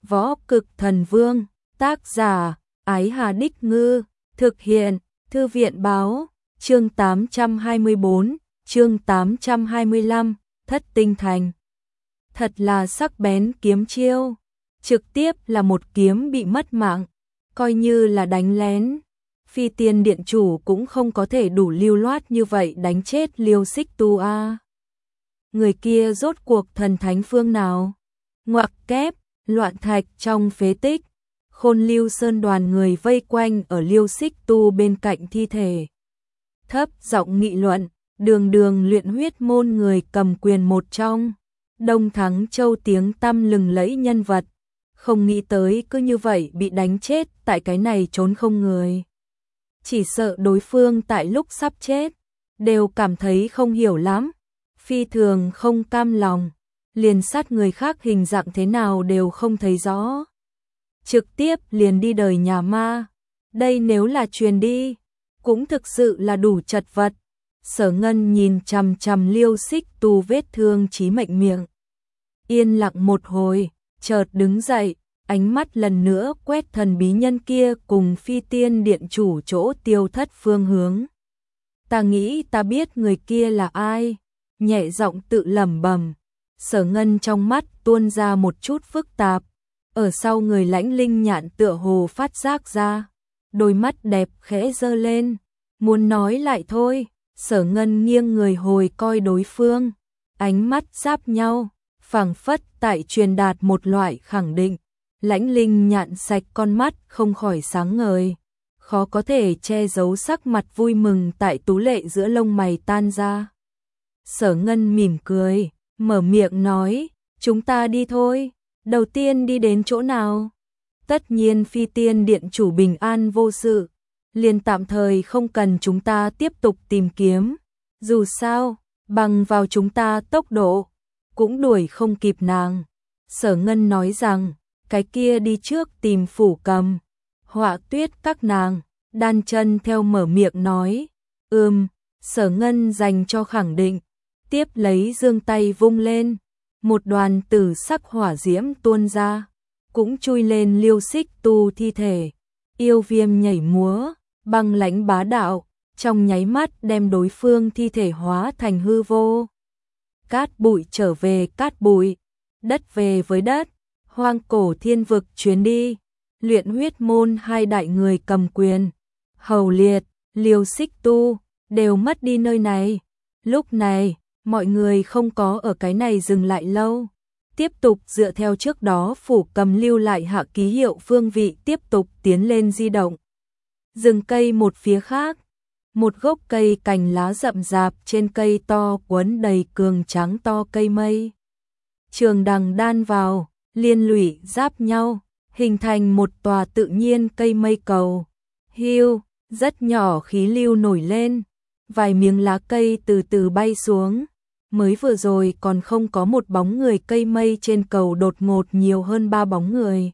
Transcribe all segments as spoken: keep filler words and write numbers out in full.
Võ Cực Thần Vương, tác giả, Ái Hà Đích Ngư, thực hiện, Thư viện Báo, chương tám trăm hai mươi tư, chương tám trăm hai mươi lăm, Thất Tinh Thành. Thật là sắc bén kiếm chiêu, trực tiếp là một kiếm bị mất mạng, coi như là đánh lén. Phi Tiên Điện chủ cũng không có thể đủ lưu loát như vậy đánh chết Liêu Xích Tu a. Người kia rốt cuộc thần thánh phương nào? Ngoặc kép, loạn thạch trong phế tích, Khôn Lưu Sơn đoàn người vây quanh ở Liêu Xích Tu bên cạnh thi thể. Thấp giọng nghị luận, đường đường luyện huyết môn người cầm quyền một trong Đông Thắng Châu tiếng tăm lừng lẫy nhân vật, không nghĩ tới cứ như vậy bị đánh chết tại cái này trốn không người. Chỉ sợ đối phương tại lúc sắp chết, đều cảm thấy không hiểu lắm, phi thường không cam lòng, liền sát người khác hình dạng thế nào đều không thấy rõ. Trực tiếp liền đi đời nhà ma, đây nếu là truyền đi, cũng thực sự là đủ chật vật. Sở Ngân nhìn chằm chằm Liêu Xích Tu vết thương chí mệnh miệng. Yên lặng một hồi, chợt đứng dậy, ánh mắt lần nữa quét thần bí nhân kia cùng Phi Tiên Điện chủ chỗ tiêu thất phương hướng. Ta nghĩ ta biết người kia là ai, nhẹ giọng tự lẩm bẩm. Sở Ngân trong mắt tuôn ra một chút phức tạp, ở sau người lãnh linh nhạn tựa hồ phát giác ra, đôi mắt đẹp khẽ giơ lên, muốn nói lại thôi. Sở Ngân nghiêng người hồi coi đối phương, ánh mắt giáp nhau, phảng phất tại truyền đạt một loại khẳng định. Lãnh linh nhạn sạch con mắt không khỏi sáng ngời, khó có thể che giấu sắc mặt vui mừng tại tú lệ giữa lông mày tan ra. Sở Ngân mỉm cười, mở miệng nói, chúng ta đi thôi, đầu tiên đi đến chỗ nào? Tất nhiên Phi Tiên Điện chủ bình an vô sự, liền tạm thời không cần chúng ta tiếp tục tìm kiếm, dù sao, bằng vào chúng ta tốc độ, cũng đuổi không kịp nàng. Sở Ngân nói rằng, cái kia đi trước tìm Phủ Cầm, Họa Tuyết các nàng. Đan Chân theo mở miệng nói, ừm. Sở Ngân dành cho khẳng định, tiếp lấy giương tay vung lên, một đoàn tử sắc hỏa diễm tuôn ra, cũng chui lên Liêu Xích Tu thi thể. Yêu viêm nhảy múa, băng lãnh bá đạo, trong nháy mắt đem đối phương thi thể hóa thành hư vô. Cát bụi trở về cát bụi, đất về với đất. Hoang cổ thiên vực chuyến đi, luyện huyết môn hai đại người cầm quyền, Hầu Liệt, Liêu Xích Tu, đều mất đi nơi này. Lúc này, mọi người không có ở cái này dừng lại lâu, tiếp tục dựa theo trước đó Phủ Cầm lưu lại hạ ký hiệu phương vị tiếp tục tiến lên di động. Rừng cây một phía khác, một gốc cây cành lá rậm rạp trên cây to quấn đầy cường trắng to cây mây. Trường đằng đan vào, liên lụy giáp nhau, hình thành một tòa tự nhiên cây mây cầu. Hiu, rất nhỏ khí lưu nổi lên, vài miếng lá cây từ từ bay xuống. Mới vừa rồi còn không có một bóng người, cây mây trên cầu đột ngột nhiều hơn ba bóng người.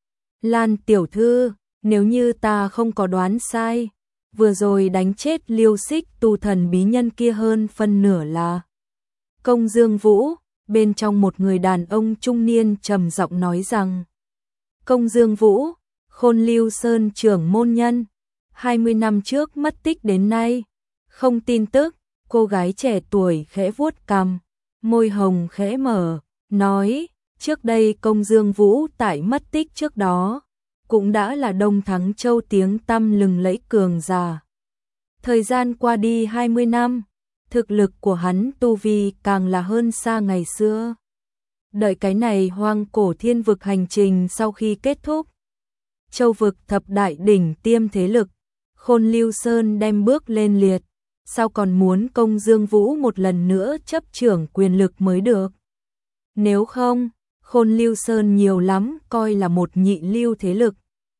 Lan tiểu thư, nếu như ta không có đoán sai, vừa rồi đánh chết Liêu Xích Tu thần bí nhân kia hơn phân nửa là Công Dương Vũ. Bên trong một người đàn ông trung niên trầm giọng nói rằng, Công Dương Vũ, Khôn Lưu Sơn trưởng môn nhân, hai mươi năm trước mất tích đến nay, không tin tức. Cô gái trẻ tuổi khẽ vuốt cằm, môi hồng khẽ mở, nói, trước đây Công Dương Vũ tại mất tích trước đó, cũng đã là Đông Thắng Châu tiếng tăm lừng lẫy cường giả. Thời gian qua đi hai mươi năm, thực lực của hắn tu vi càng là hơn xa ngày xưa. Đợi cái này hoang cổ thiên vực hành trình sau khi kết thúc, châu vực thập đại đỉnh tiêm thế lực, Khôn Lưu Sơn đem bước lên liệt, sao còn muốn Công Dương Vũ một lần nữa chấp trưởng quyền lực mới được. Nếu không, Khôn Lưu Sơn nhiều lắm coi là một nhị lưu thế lực.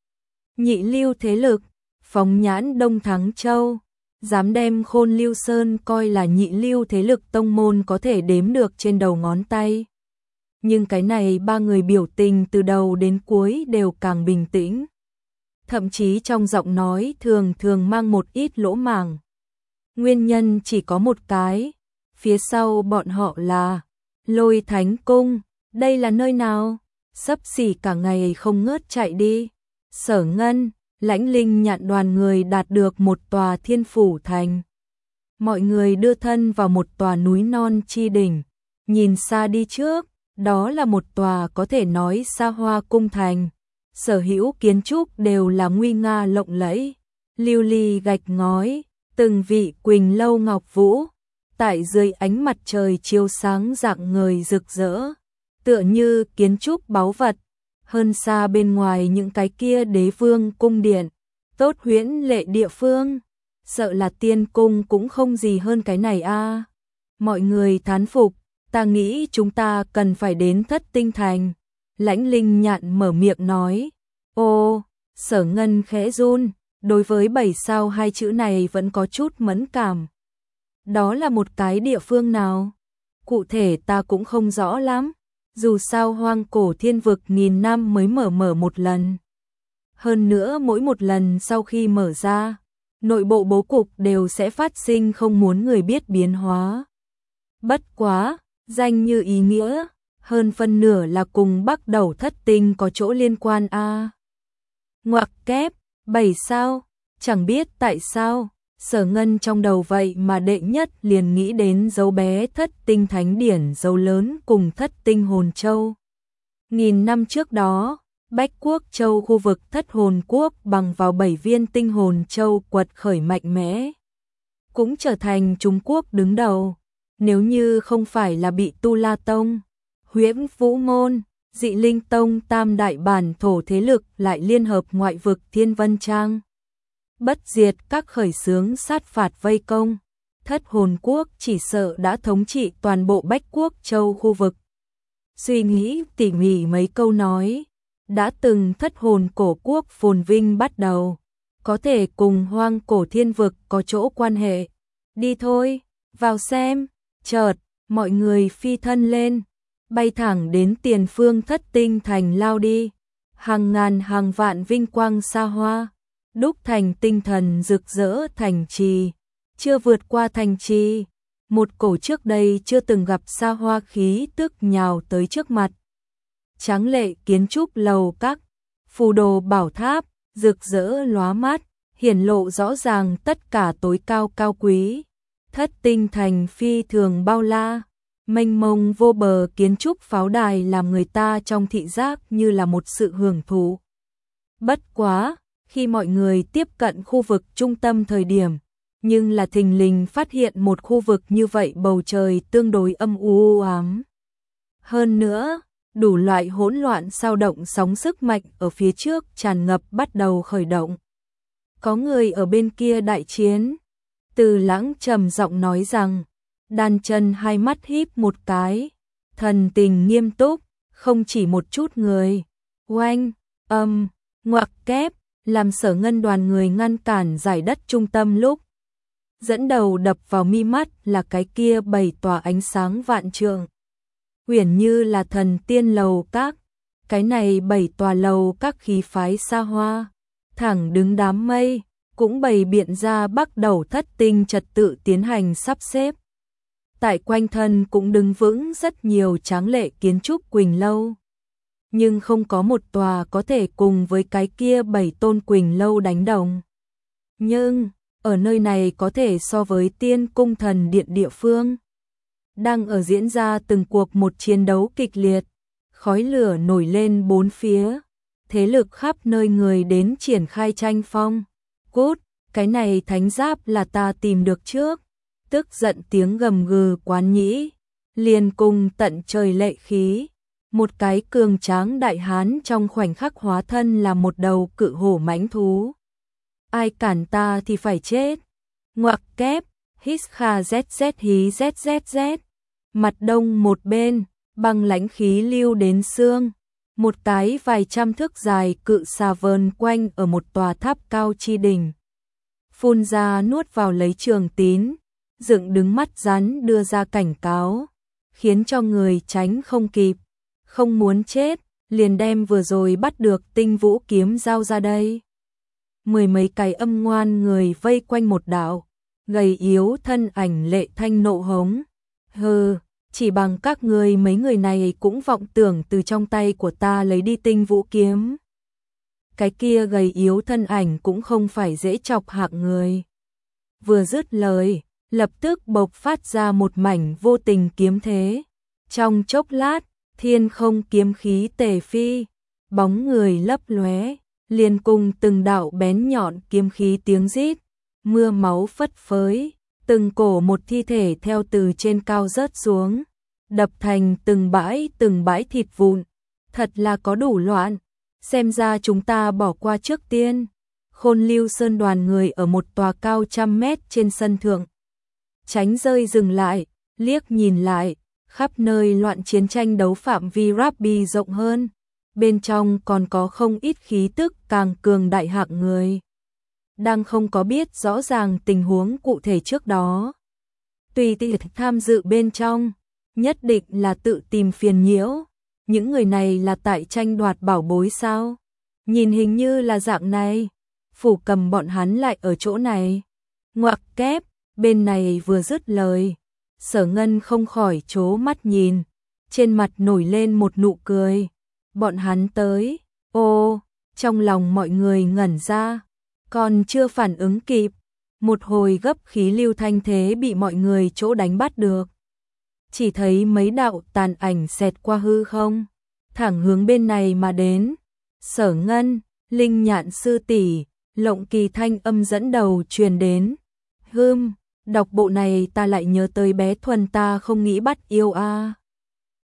Nhị lưu thế lực, phóng nhãn Đông Thắng Châu, dám đem Khôn Lưu Sơn coi là nhị lưu thế lực tông môn có thể đếm được trên đầu ngón tay. Nhưng cái này ba người biểu tình từ đầu đến cuối đều càng bình tĩnh. Thậm chí trong giọng nói thường thường mang một ít lỗ màng. Nguyên nhân chỉ có một cái, phía sau bọn họ là Lôi Thánh Cung. Đây là nơi nào? sấp xỉ cả ngày không ngớt chạy đi. Sở Ngân, Lãnh Linh Nhạn đoàn người đạt được một tòa thiên phủ thành. Mọi người đưa thân vào một tòa núi non chi đỉnh, nhìn xa đi trước, đó là một tòa có thể nói xa hoa cung thành. Sở hữu kiến trúc đều là nguy nga lộng lẫy, lưu ly gạch ngói, từng vị quỳnh lâu ngọc vũ, tại dưới ánh mặt trời chiếu sáng rạng ngời rực rỡ, tựa như kiến trúc báu vật. Hơn xa bên ngoài những cái kia đế vương cung điện, tốt huyễn lệ địa phương, sợ là tiên cung cũng không gì hơn cái này a. Mọi người thán phục, ta nghĩ chúng ta cần phải đến Thất Tinh Thành. Lãnh Linh Nhạn mở miệng nói. Ô, Sở Ngân khẽ run, đối với bảy sao hai chữ này vẫn có chút mẫn cảm. Đó là một cái địa phương nào? Cụ thể ta cũng không rõ lắm, dù sao hoang cổ thiên vực nghìn năm mới mở mở một lần. Hơn nữa mỗi một lần sau khi mở ra, nội bộ bố cục đều sẽ phát sinh không muốn người biết biến hóa. Bất quá, danh như ý nghĩa, hơn phân nửa là cùng Bắc Đầu Thất Tinh có chỗ liên quan a. Ngoặc kép, bảy sao, chẳng biết tại sao, Sở Ngân trong đầu vậy mà đệ nhất liền nghĩ đến dấu bé Thất Tinh Thánh Điển dấu lớn cùng Thất Tinh Hồn Châu. Nghìn năm trước đó, Bách Quốc Châu khu vực Thất Hồn Quốc bằng vào bảy viên tinh hồn châu quật khởi mạnh mẽ, cũng trở thành Trung Quốc đứng đầu. Nếu như không phải là bị Tu La Tông, Huyễn Vũ Môn, Dị Linh Tông tam đại bản thổ thế lực lại liên hợp ngoại vực Thiên Vân Trang, bất diệt các khởi xướng sát phạt vây công, Thất Hồn Quốc chỉ sợ đã thống trị toàn bộ Bách Quốc Châu khu vực. Suy nghĩ tỉ mỉ mấy câu nói, đã từng Thất Hồn cổ quốc phồn vinh bắt đầu, có thể cùng hoang cổ thiên vực có chỗ quan hệ. Đi thôi, vào xem. Chợt, mọi người phi thân lên, bay thẳng đến tiền phương Thất Tinh Thành lao đi. Hàng ngàn hàng vạn vinh quang xa hoa, đúc thành tinh thần rực rỡ thành trì. Chưa vượt qua thành trì, một cổ trước đây chưa từng gặp xa hoa khí tức nhào tới trước mặt. Tráng lệ kiến trúc lầu các, phù đồ bảo tháp, rực rỡ lóa mắt, hiển lộ rõ ràng tất cả tối cao cao quý. Thất Tinh Thành phi thường bao la, mênh mông vô bờ kiến trúc pháo đài làm người ta trong thị giác như là một sự hưởng thụ. Bất quá, khi mọi người tiếp cận khu vực trung tâm thời điểm, nhưng là thình lình phát hiện một khu vực như vậy bầu trời tương đối âm u ám. Hơn nữa, đủ loại hỗn loạn sao động sóng sức mạnh ở phía trước tràn ngập bắt đầu khởi động. Có người ở bên kia đại chiến. Từ Lãng trầm giọng nói rằng, Đan Chân hai mắt híp một cái, thần tình nghiêm túc, không chỉ một chút người. Oanh, âm, ngoặc kép, làm Sở Ngân đoàn người ngăn cản giải đất trung tâm lúc. Dẫn đầu đập vào mi mắt là cái kia bảy tòa ánh sáng vạn trượng. Uyển như là thần tiên lầu các, cái này bảy tòa lầu các khí phái xa hoa, thẳng đứng đám mây, cũng bày biện ra Bắc Đầu Thất Tinh trật tự tiến hành sắp xếp. Tại quanh thân cũng đứng vững rất nhiều tráng lệ kiến trúc quỳnh lâu, nhưng không có một tòa có thể cùng với cái kia bảy tôn quỳnh lâu đánh đồng. Nhưng, ở nơi này có thể so với Tiên Cung Thần Điện địa phương, đang ở diễn ra từng cuộc một chiến đấu kịch liệt, khói lửa nổi lên bốn phía, thế lực khắp nơi người đến triển khai tranh phong. Cút, cái này thánh giáp là ta tìm được trước. Tức giận tiếng gầm gừ quán nhĩ, liền cùng tận trời lệ khí. Một cái cường tráng đại hán trong khoảnh khắc hóa thân là một đầu cự hổ mãnh thú. Ai cản ta thì phải chết. Ngoặc kép, hít kha zz hí zzz. Mặt đông một bên, băng lãnh khí lưu đến xương. Một cái vài trăm thước dài cự xà vờn quanh ở một tòa tháp cao chi đỉnh. Phun ra nuốt vào lấy trường tín, dựng đứng mắt rắn đưa ra cảnh cáo, khiến cho người tránh không kịp. Không muốn chết, liền đem vừa rồi bắt được tinh vũ kiếm giao ra đây. Mười mấy cái âm ngoan người vây quanh một đạo, gầy yếu thân ảnh lệ thanh nộ hống. Hừ, chỉ bằng các ngươi mấy người này cũng vọng tưởng từ trong tay của ta lấy đi tinh vũ kiếm. Cái kia gầy yếu thân ảnh cũng không phải dễ chọc hạng người. Vừa dứt lời, lập tức bộc phát ra một mảnh vô tình kiếm thế. Trong chốc lát, thiên không kiếm khí tề phi, bóng người lấp lóe, liền cùng từng đạo bén nhọn kiếm khí tiếng rít, mưa máu phất phới, từng cổ một thi thể theo từ trên cao rớt xuống, đập thành từng bãi từng bãi thịt vụn, thật là có đủ loạn, xem ra chúng ta bỏ qua trước tiên. Khôn Lưu Sơn đoàn người ở một tòa cao trăm mét trên sân thượng, tránh rơi dừng lại, liếc nhìn lại, khắp nơi loạn chiến tranh đấu phạm vi Rabbi rộng hơn, bên trong còn có không ít khí tức càng cường đại hạng người. Đang không có biết rõ ràng tình huống cụ thể trước đó. Tùy tiện tham dự bên trong, nhất định là tự tìm phiền nhiễu. Những người này là tại tranh đoạt bảo bối sao? Nhìn hình như là dạng này. Phủ Cầm bọn hắn lại ở chỗ này. Ngoặc kép, bên này vừa dứt lời. Sở Ngân không khỏi trố mắt nhìn. Trên mặt nổi lên một nụ cười. Bọn hắn tới. Ô, trong lòng mọi người ngẩn ra. Còn chưa phản ứng kịp. Một hồi gấp khí lưu thanh thế bị mọi người chỗ đánh bắt được. Chỉ thấy mấy đạo tàn ảnh xẹt qua hư không, thẳng hướng bên này mà đến. Sở Ngân, Linh Nhạn sư tỷ, Lộng Kỳ thanh âm dẫn đầu truyền đến. Hừm, đọc bộ này ta lại nhớ tới bé Thuần ta không nghĩ bắt yêu a. À.